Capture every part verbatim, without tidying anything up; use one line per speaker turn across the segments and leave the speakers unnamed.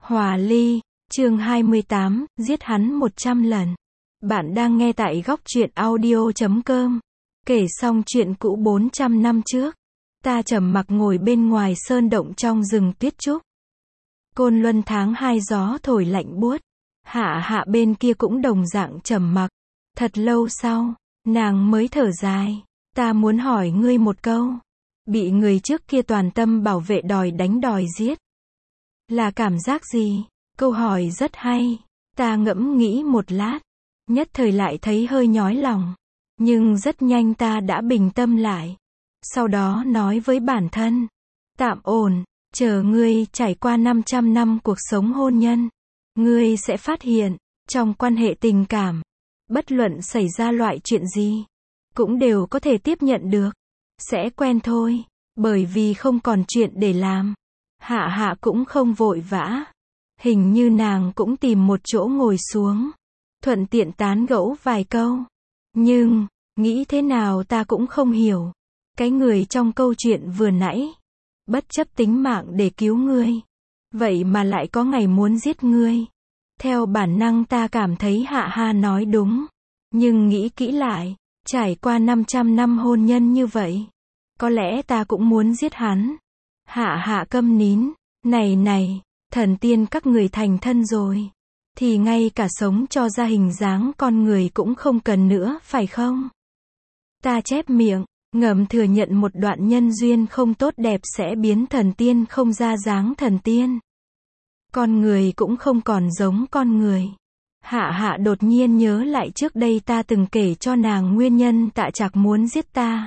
Hòa ly, chương hai mươi tám, giết hắn một trăm lần. Bạn đang nghe tại góc truyện audio chấm com. Kể xong chuyện cũ bốn trăm năm trước, ta trầm mặc ngồi bên ngoài sơn động trong rừng tuyết trúc. Côn Luân tháng hai gió thổi lạnh buốt. Hạ hạ bên kia cũng đồng dạng trầm mặc. Thật lâu sau, nàng mới thở dài. Ta muốn hỏi ngươi một câu. Bị người trước kia toàn tâm bảo vệ đòi đánh đòi giết. Là cảm giác gì? Câu hỏi rất hay. Ta ngẫm nghĩ một lát. Nhất thời lại thấy hơi nhói lòng. Nhưng rất nhanh ta đã bình tâm lại. Sau đó nói với bản thân. Tạm ổn, chờ ngươi trải qua năm trăm năm cuộc sống hôn nhân. Ngươi sẽ phát hiện, trong quan hệ tình cảm, bất luận xảy ra loại chuyện gì, cũng đều có thể tiếp nhận được. Sẽ quen thôi, bởi vì không còn chuyện để làm. Hạ hạ cũng không vội vã. Hình như nàng cũng tìm một chỗ ngồi xuống. Thuận tiện tán gẫu vài câu. Nhưng, nghĩ thế nào ta cũng không hiểu. Cái người trong câu chuyện vừa nãy, bất chấp tính mạng để cứu ngươi. Vậy mà lại có ngày muốn giết ngươi. Theo bản năng ta cảm thấy hạ ha nói đúng. Nhưng nghĩ kỹ lại, trải qua năm trăm năm hôn nhân như vậy, có lẽ ta cũng muốn giết hắn. Hạ hạ câm nín. Này này, thần tiên các người thành thân rồi. Thì ngay cả sống cho ra hình dáng con người cũng không cần nữa, phải không? Ta chép miệng, ngầm thừa nhận một đoạn nhân duyên không tốt đẹp sẽ biến thần tiên không ra dáng thần tiên. Con người cũng không còn giống con người. Hạ hạ đột nhiên nhớ lại trước đây ta từng kể cho nàng nguyên nhân Tạ Trạc muốn giết ta.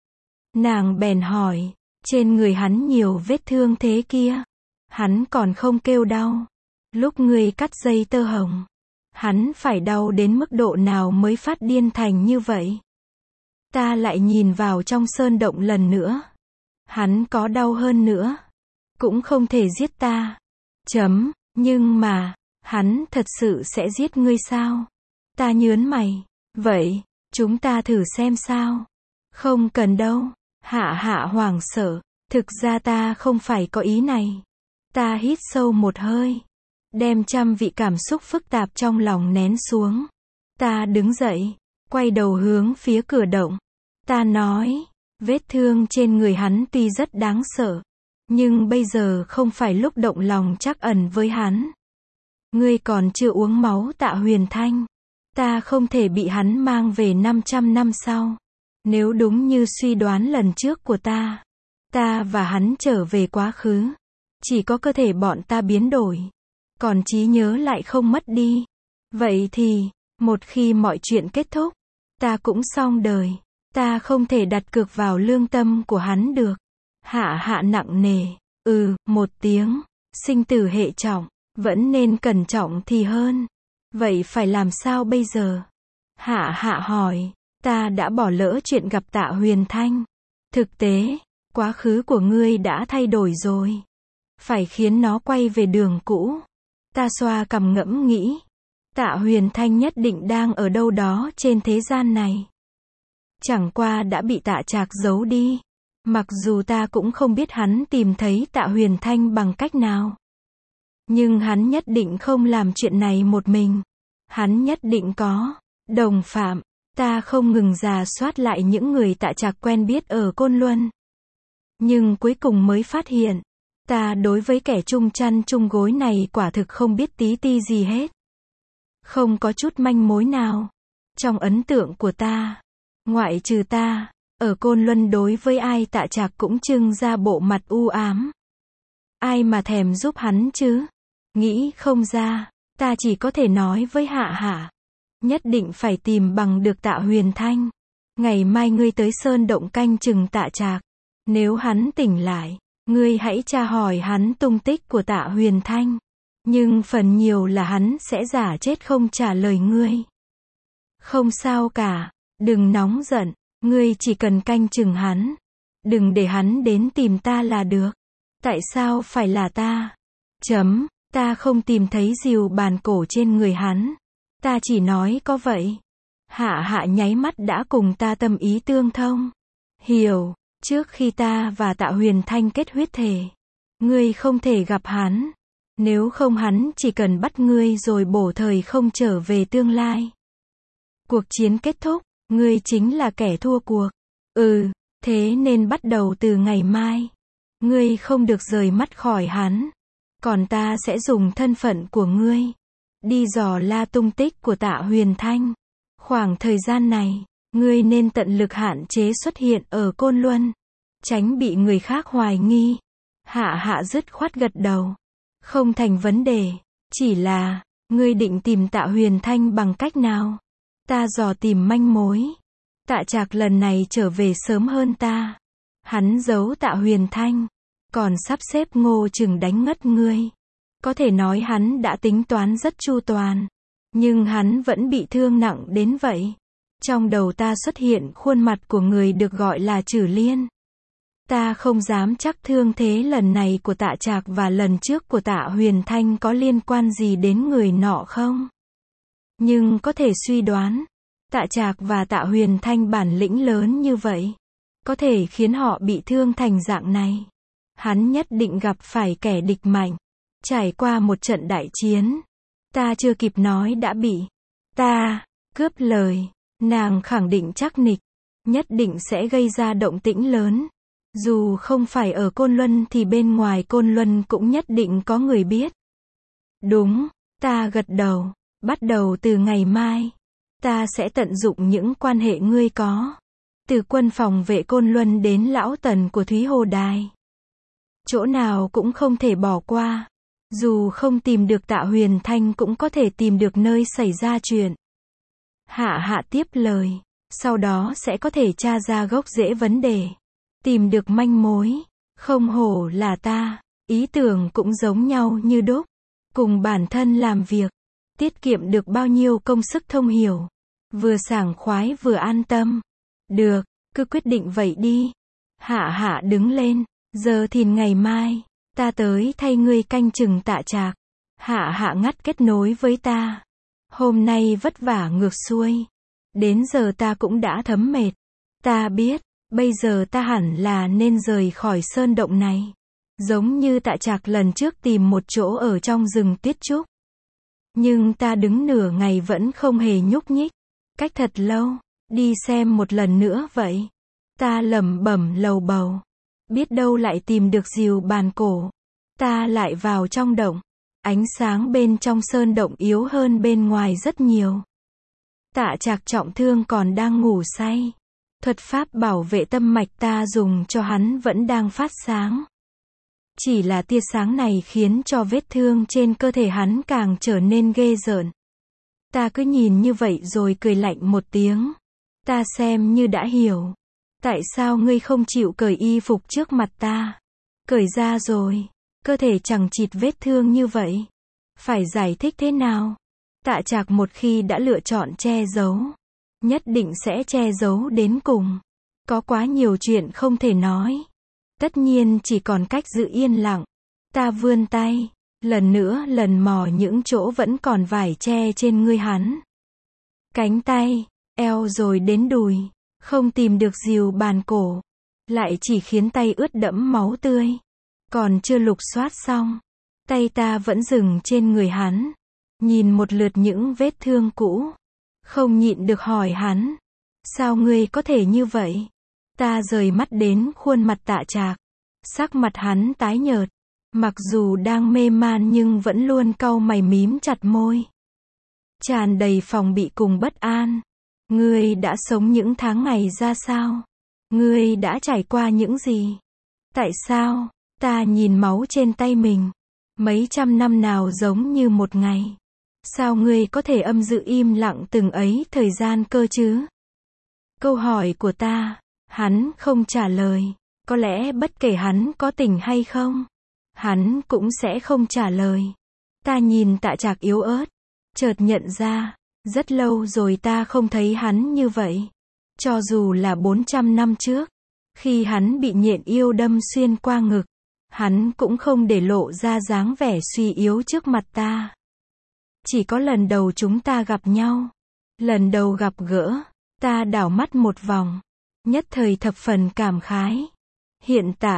Nàng bèn hỏi, trên người hắn nhiều vết thương thế kia. Hắn còn không kêu đau. Lúc ngươi cắt dây tơ hồng, hắn phải đau đến mức độ nào mới phát điên thành như vậy? Ta lại nhìn vào trong sơn động lần nữa. Hắn có đau hơn nữa, cũng không thể giết ta. Chấm, nhưng mà, hắn thật sự sẽ giết ngươi sao? Ta nhớn mày. Vậy, chúng ta thử xem sao? Không cần đâu. Hạ hạ hoảng sợ. Thực ra ta không phải có ý này. Ta hít sâu một hơi. Đem trăm vị cảm xúc phức tạp trong lòng nén xuống. Ta đứng dậy. Quay đầu hướng phía cửa động. Ta nói, vết thương trên người hắn tuy rất đáng sợ. Nhưng bây giờ không phải lúc động lòng trắc ẩn với hắn. Ngươi còn chưa uống máu Tạ Huyền Thanh. Ta không thể bị hắn mang về năm trăm năm sau. Nếu đúng như suy đoán lần trước của ta, ta và hắn trở về quá khứ. Chỉ có cơ thể bọn ta biến đổi. Còn trí nhớ lại không mất đi. Vậy thì, một khi mọi chuyện kết thúc, ta cũng xong đời. Ta không thể đặt cược vào lương tâm của hắn được. Hạ hạ nặng nề. Ừ, một tiếng. Sinh tử hệ trọng. Vẫn nên cẩn trọng thì hơn. Vậy phải làm sao bây giờ? Hạ hạ hỏi. Ta đã bỏ lỡ chuyện gặp Tạ Huyền Thanh. Thực tế, quá khứ của ngươi đã thay đổi rồi. Phải khiến nó quay về đường cũ. Ta xoa cằm ngẫm nghĩ. Tạ Huyền Thanh nhất định đang ở đâu đó trên thế gian này. Chẳng qua đã bị Tạ Trạc giấu đi. Mặc dù ta cũng không biết hắn tìm thấy Tạ Huyền Thanh bằng cách nào. Nhưng hắn nhất định không làm chuyện này một mình. Hắn nhất định có đồng phạm. Ta không ngừng rà soát lại những người Tạ Trạc quen biết ở Côn Luân. Nhưng cuối cùng mới phát hiện, ta đối với kẻ chung chăn chung gối này quả thực không biết tí ti gì hết. Không có chút manh mối nào. Trong ấn tượng của ta, ngoại trừ ta, ở Côn Luân đối với ai Tạ Trạc cũng trưng ra bộ mặt u ám. Ai mà thèm giúp hắn chứ? Nghĩ không ra, ta chỉ có thể nói với hạ hạ. Nhất định phải tìm bằng được Tạ Huyền Thanh. Ngày mai ngươi tới sơn động canh chừng Tạ Trạc. Nếu hắn tỉnh lại, ngươi hãy tra hỏi hắn tung tích của Tạ Huyền Thanh. Nhưng phần nhiều là hắn sẽ giả chết không trả lời ngươi. Không sao cả, đừng nóng giận, ngươi chỉ cần canh chừng hắn. Đừng để hắn đến tìm ta là được. Tại sao phải là ta? Chấm, ta không tìm thấy rìu bàn cổ trên người hắn. Ta chỉ nói có vậy. Hạ hạ nháy mắt đã cùng ta tâm ý tương thông. Hiểu, trước khi ta và Tạ Huyền Thanh kết huyết thể, ngươi không thể gặp hắn. Nếu không hắn chỉ cần bắt ngươi rồi bổ thời không trở về tương lai. Cuộc chiến kết thúc, ngươi chính là kẻ thua cuộc. Ừ, thế nên bắt đầu từ ngày mai, ngươi không được rời mắt khỏi hắn. Còn ta sẽ dùng thân phận của ngươi đi dò la tung tích của Tạ Huyền Thanh. Khoảng thời gian này, ngươi nên tận lực hạn chế xuất hiện ở Côn Luân, tránh bị người khác hoài nghi. Hạ Hạ dứt khoát gật đầu. Không thành vấn đề, chỉ là, ngươi định tìm Tạ Huyền Thanh bằng cách nào? Ta dò tìm manh mối. Tạ Trạc lần này trở về sớm hơn ta. Hắn giấu Tạ Huyền Thanh, còn sắp xếp Ngô Chừng đánh ngất ngươi. Có thể nói hắn đã tính toán rất chu toàn, nhưng hắn vẫn bị thương nặng đến vậy. Trong đầu ta xuất hiện khuôn mặt của người được gọi là Trử Liên. Ta không dám chắc thương thế lần này của Tạ Trạc và lần trước của Tạ Huyền Thanh có liên quan gì đến người nọ không? Nhưng có thể suy đoán, Tạ Trạc và Tạ Huyền Thanh bản lĩnh lớn như vậy, có thể khiến họ bị thương thành dạng này. Hắn nhất định gặp phải kẻ địch mạnh, trải qua một trận đại chiến. Ta chưa kịp nói đã bị ta cướp lời. Nàng khẳng định chắc nịch, nhất định sẽ gây ra động tĩnh lớn. Dù không phải ở Côn Luân thì bên ngoài Côn Luân cũng nhất định có người biết. Đúng, ta gật đầu. Bắt đầu từ ngày mai, ta sẽ tận dụng những quan hệ ngươi có. Từ quân phòng vệ Côn Luân đến lão tần của Thúy Hồ Đài. Chỗ nào cũng không thể bỏ qua. Dù không tìm được Tạ Huyền Thanh cũng có thể tìm được nơi xảy ra chuyện. Hạ Hạ tiếp lời. Sau đó sẽ có thể tra ra gốc rễ vấn đề. Tìm được manh mối. Không hổ là ta. Ý tưởng cũng giống nhau như đúc. Cùng bản thân làm việc. Tiết kiệm được bao nhiêu công sức thông hiểu. Vừa sảng khoái vừa an tâm. Được, cứ quyết định vậy đi. Hạ Hạ đứng lên. Giờ thì ngày mai, ta tới thay ngươi canh chừng Tạ Trạc. Hạ Hạ ngắt kết nối với ta. Hôm nay vất vả ngược xuôi. Đến giờ ta cũng đã thấm mệt. Ta biết, bây giờ ta hẳn là nên rời khỏi sơn động này. Giống như Tạ Trạc lần trước tìm một chỗ ở trong rừng tuyết trúc. Nhưng ta đứng nửa ngày vẫn không hề nhúc nhích. Cách thật lâu, đi xem một lần nữa vậy. Ta lẩm bẩm lầu bầu. Biết đâu lại tìm được diều bàn cổ. Ta lại vào trong động. Ánh sáng bên trong sơn động yếu hơn bên ngoài rất nhiều. Tạ Trạc trọng thương còn đang ngủ say. Thuật pháp bảo vệ tâm mạch ta dùng cho hắn vẫn đang phát sáng. Chỉ là tia sáng này khiến cho vết thương trên cơ thể hắn càng trở nên ghê rợn. Ta cứ nhìn như vậy rồi cười lạnh một tiếng. Ta xem như đã hiểu. Tại sao ngươi không chịu cởi y phục trước mặt ta? Cởi ra rồi, cơ thể chẳng chịt vết thương như vậy. Phải giải thích thế nào? Tạ Trạc một khi đã lựa chọn che giấu, nhất định sẽ che giấu đến cùng. Có quá nhiều chuyện không thể nói. Tất nhiên chỉ còn cách giữ yên lặng. Ta vươn tay, lần nữa lần mò những chỗ vẫn còn vải che trên người hắn. Cánh tay, eo rồi đến đùi. Không tìm được diều bàn cổ. Lại chỉ khiến tay ướt đẫm máu tươi. Còn chưa lục soát xong. Tay ta vẫn dừng trên người hắn. Nhìn một lượt những vết thương cũ. Không nhịn được hỏi hắn. Sao ngươi có thể như vậy? Ta rời mắt đến khuôn mặt Tạ Trạc. Sắc mặt hắn tái nhợt. Mặc dù đang mê man nhưng vẫn luôn cau mày mím chặt môi. Tràn đầy phòng bị cùng bất an. Ngươi đã sống những tháng ngày ra sao? Ngươi đã trải qua những gì? Tại sao? Ta nhìn máu trên tay mình. Mấy trăm năm nào giống như một ngày. Sao ngươi có thể âm dự im lặng từng ấy thời gian cơ chứ? Câu hỏi của ta, hắn không trả lời. Có lẽ bất kể hắn có tỉnh hay không, hắn cũng sẽ không trả lời. Ta nhìn Tạ Trạc yếu ớt, chợt nhận ra, rất lâu rồi ta không thấy hắn như vậy. Cho dù là bốn trăm năm trước, khi hắn bị nhện yêu đâm xuyên qua ngực, hắn cũng không để lộ ra dáng vẻ suy yếu trước mặt ta. Chỉ có lần đầu chúng ta gặp nhau, lần đầu gặp gỡ, ta đảo mắt một vòng, nhất thời thập phần cảm khái. Hiện tại,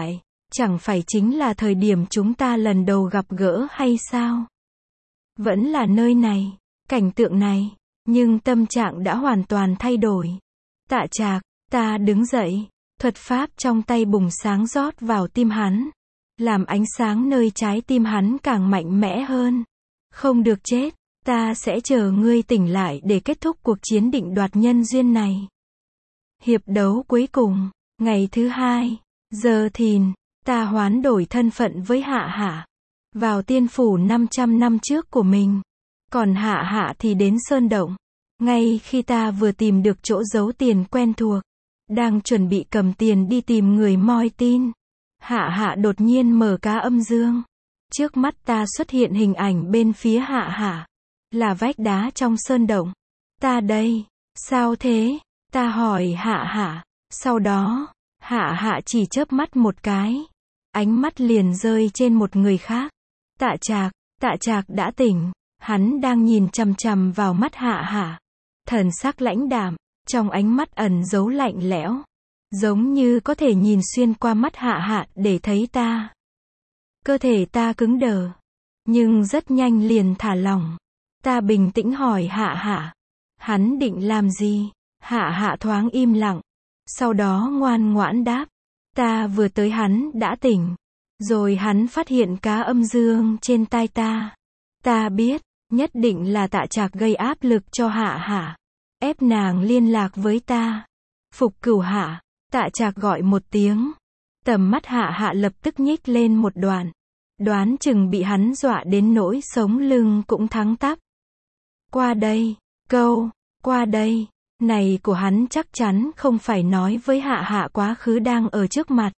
Chẳng phải chính là thời điểm chúng ta lần đầu gặp gỡ hay sao? Vẫn là nơi này, cảnh tượng này, nhưng tâm trạng đã hoàn toàn thay đổi. Tạ Trạc, ta đứng dậy, thuật pháp trong tay bùng sáng rót vào tim hắn, làm ánh sáng nơi trái tim hắn càng mạnh mẽ hơn. Không được chết, ta sẽ chờ ngươi tỉnh lại để kết thúc cuộc chiến định đoạt nhân duyên này. Hiệp đấu cuối cùng, ngày thứ hai, giờ thìn, ta hoán đổi thân phận với Hạ Hạ, vào tiên phủ năm trăm năm trước của mình. Còn Hạ Hạ thì đến sơn động. Ngay khi ta vừa tìm được chỗ giấu tiền quen thuộc, đang chuẩn bị cầm tiền đi tìm người moi tin, Hạ Hạ đột nhiên mở cá âm dương. Trước mắt ta xuất hiện hình ảnh bên phía Hạ Hạ, là vách đá trong sơn động. Ta đây, sao thế? Ta hỏi Hạ Hạ. Sau đó, Hạ Hạ chỉ chớp mắt một cái, ánh mắt liền rơi trên một người khác. Tạ Trạc, Tạ Trạc đã tỉnh, hắn đang nhìn chằm chằm vào mắt Hạ Hạ. Thần sắc lãnh đạm, trong ánh mắt ẩn giấu lạnh lẽo, giống như có thể nhìn xuyên qua mắt Hạ Hạ để thấy ta. Cơ thể ta cứng đờ, nhưng rất nhanh liền thả lỏng. Ta bình tĩnh hỏi Hạ Hạ, hắn định làm gì? Hạ Hạ thoáng im lặng, sau đó ngoan ngoãn đáp, ta vừa tới hắn đã tỉnh. Rồi hắn phát hiện cá âm dương trên tai ta. Ta biết, nhất định là Tạ Trạc gây áp lực cho Hạ Hạ, ép nàng liên lạc với ta. Phục Cửu Hạ, Tạ Trạc gọi một tiếng. Tầm mắt Hạ Hạ lập tức nhích lên một đoạn. Đoán chừng bị hắn dọa đến nỗi sống lưng cũng thẳng tắp. Qua đây, câu, qua đây, này của hắn chắc chắn không phải nói với Hạ Hạ quá khứ đang ở trước mặt,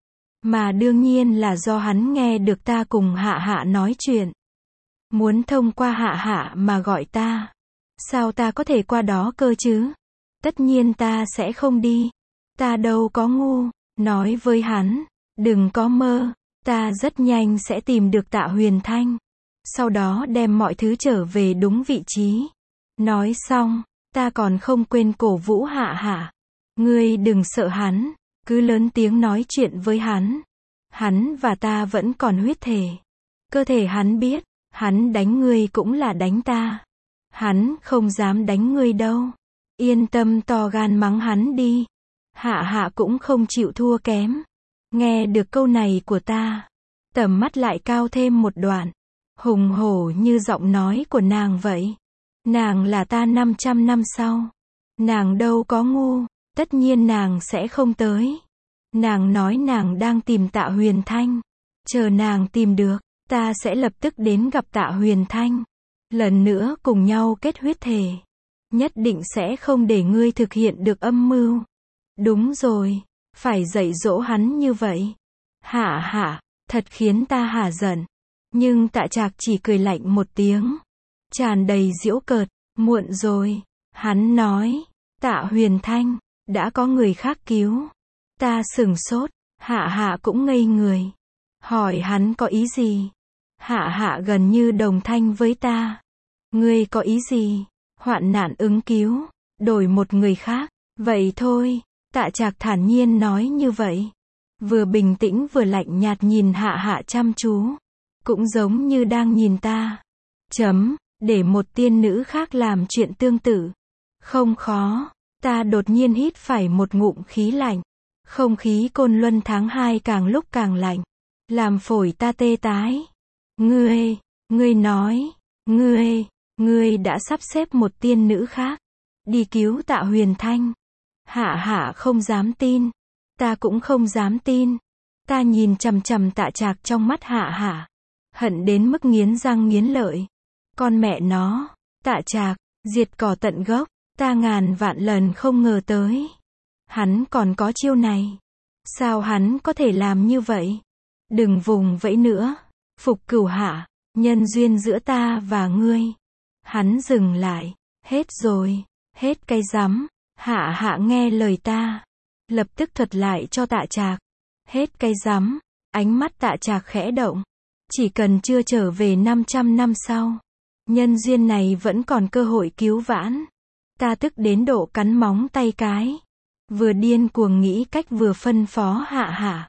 mà đương nhiên là do hắn nghe được ta cùng Hạ Hạ nói chuyện. Muốn thông qua Hạ Hạ mà gọi ta. Sao ta có thể qua đó cơ chứ? Tất nhiên ta sẽ không đi. Ta đâu có ngu. Nói với hắn, đừng có mơ, ta rất nhanh sẽ tìm được Tạ Huyền Thanh. Sau đó đem mọi thứ trở về đúng vị trí. Nói xong, ta còn không quên cổ vũ Hạ Hạ. Ngươi đừng sợ hắn, cứ lớn tiếng nói chuyện với hắn. Hắn và ta vẫn còn huyết thể. Cơ thể hắn biết, hắn đánh ngươi cũng là đánh ta. Hắn không dám đánh ngươi đâu. Yên tâm to gan mắng hắn đi. Hạ Hạ cũng không chịu thua kém. Nghe được câu này của ta, tầm mắt lại cao thêm một đoạn. Hùng hổ như giọng nói của nàng vậy. Nàng là ta năm trăm năm sau. Nàng đâu có ngu, tất nhiên nàng sẽ không tới. Nàng nói nàng đang tìm Tạ Huyền Thanh. Chờ nàng tìm được, ta sẽ lập tức đến gặp Tạ Huyền Thanh. Lần nữa cùng nhau kết huyết thể. Nhất định sẽ không để ngươi thực hiện được âm mưu. Đúng rồi, phải dạy dỗ hắn như vậy. Hạ Hạ, thật khiến ta hả giận. Nhưng Tạ Trạc chỉ cười lạnh một tiếng, tràn đầy giễu cợt. Muộn rồi, hắn nói. Tạ Huyền Thanh, đã có người khác cứu. Ta sửng sốt, Hạ Hạ cũng ngây người. Hỏi hắn có ý gì? Hạ Hạ gần như đồng thanh với ta. Ngươi có ý gì? Hoạn nạn ứng cứu, đổi một người khác. Vậy thôi, Tạ Trạc thản nhiên nói như vậy. Vừa bình tĩnh vừa lạnh nhạt nhìn Hạ Hạ chăm chú. Cũng giống như đang nhìn ta. Chấm, để một tiên nữ khác làm chuyện tương tự. Không khó. Ta đột nhiên hít phải một ngụm khí lạnh. Không khí Côn Luân tháng hai càng lúc càng lạnh. Làm phổi ta tê tái. Ngươi, ngươi nói, ngươi, ngươi đã sắp xếp một tiên nữ khác. Đi cứu Tạ Huyền Thanh. Hạ Hạ không dám tin. Ta cũng không dám tin. Ta nhìn chằm chằm Tạ Trạc trong mắt Hạ Hạ. Hận đến mức nghiến răng nghiến lợi. Con mẹ nó, Tạ Trạc, diệt cỏ tận gốc. Ta ngàn vạn lần không ngờ tới. Hắn còn có chiêu này. Sao hắn có thể làm như vậy? Đừng vùng vẫy nữa. Phục Cửu Hạ, nhân duyên giữa ta và ngươi. Hắn dừng lại. Hết rồi. Hết cái rắm. Hạ Hạ nghe lời ta. Lập tức thuật lại cho Tạ Trạc. Hết cái rắm. Ánh mắt Tạ Trạc khẽ động. Chỉ cần chưa trở về năm trăm năm sau. Nhân duyên này vẫn còn cơ hội cứu vãn. Ta tức đến độ cắn móng tay cái. Vừa điên cuồng nghĩ cách vừa phân phó Hạ Hạ.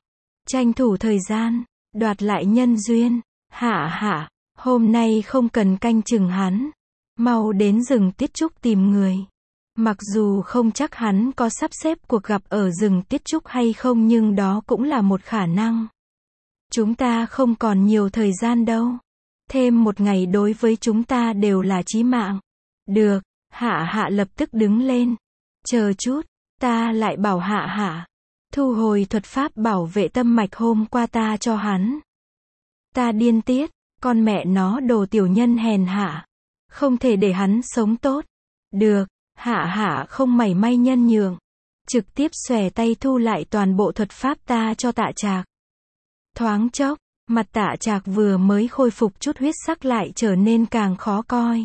Tranh thủ thời gian, đoạt lại nhân duyên. Hạ hạ, hôm nay không cần canh chừng hắn. Mau đến rừng Tiết Trúc tìm người. Mặc dù không chắc hắn có sắp xếp cuộc gặp ở rừng Tiết Trúc hay không, nhưng đó cũng là một khả năng. Chúng ta không còn nhiều thời gian đâu. Thêm một ngày đối với chúng ta đều là chí mạng. Được, hạ hạ lập tức đứng lên. Chờ chút, ta lại bảo hạ hạ thu hồi thuật pháp bảo vệ tâm mạch hôm qua ta cho hắn. Ta điên tiết, con mẹ nó đồ tiểu nhân hèn hạ. Không thể để hắn sống tốt. Được, hạ hạ không mảy may nhân nhượng. Trực tiếp xòe tay thu lại toàn bộ thuật pháp ta cho Tạ Trạc. Thoáng chốc, mặt Tạ Trạc vừa mới khôi phục chút huyết sắc lại trở nên càng khó coi.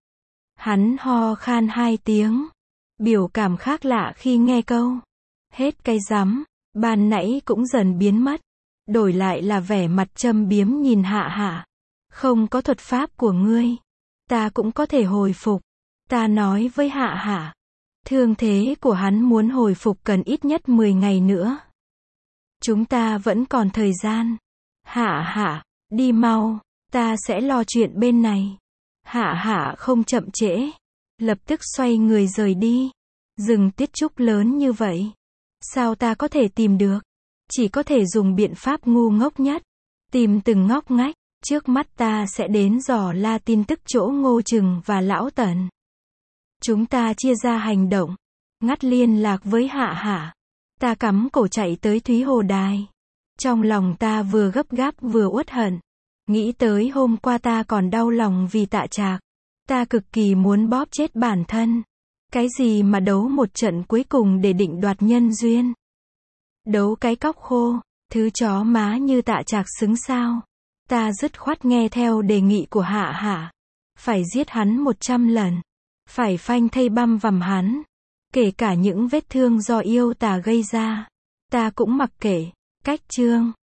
Hắn ho khan hai tiếng. Biểu cảm khác lạ khi nghe câu hết cái rắm ban nãy cũng dần biến mất. Đổi lại là vẻ mặt châm biếm nhìn hạ hạ. Không có thuật pháp của ngươi, ta cũng có thể hồi phục. Ta nói với hạ hạ, thương thế của hắn muốn hồi phục cần ít nhất mười ngày nữa. Chúng ta vẫn còn thời gian. Hạ hạ, đi mau, ta sẽ lo chuyện bên này. Hạ hạ không chậm trễ. Lập tức xoay người rời đi. Rừng Tiết Trúc lớn như vậy. Sao ta có thể tìm được? Chỉ có thể dùng biện pháp ngu ngốc nhất. Tìm từng ngóc ngách. Trước mắt ta sẽ đến dò la tin tức chỗ Ngô Trừng và Lão Tần. Chúng ta chia ra hành động. Ngắt liên lạc với hạ hạ. Ta cắm cổ chạy tới Thúy Hồ Đài. Trong lòng ta vừa gấp gáp vừa uất hận. Nghĩ tới hôm qua ta còn đau lòng vì Tạ Trạc. Ta cực kỳ muốn bóp chết bản thân. Cái gì mà đấu một trận cuối cùng để định đoạt nhân duyên. Đấu cái cóc khô, thứ chó má như Tạ Trạc xứng sao. Ta dứt khoát nghe theo đề nghị của hạ hạ. Phải giết hắn một trăm lần. Phải phanh thây băm vằm hắn. Kể cả những vết thương do yêu tà gây ra. Ta cũng mặc kệ. Cách chương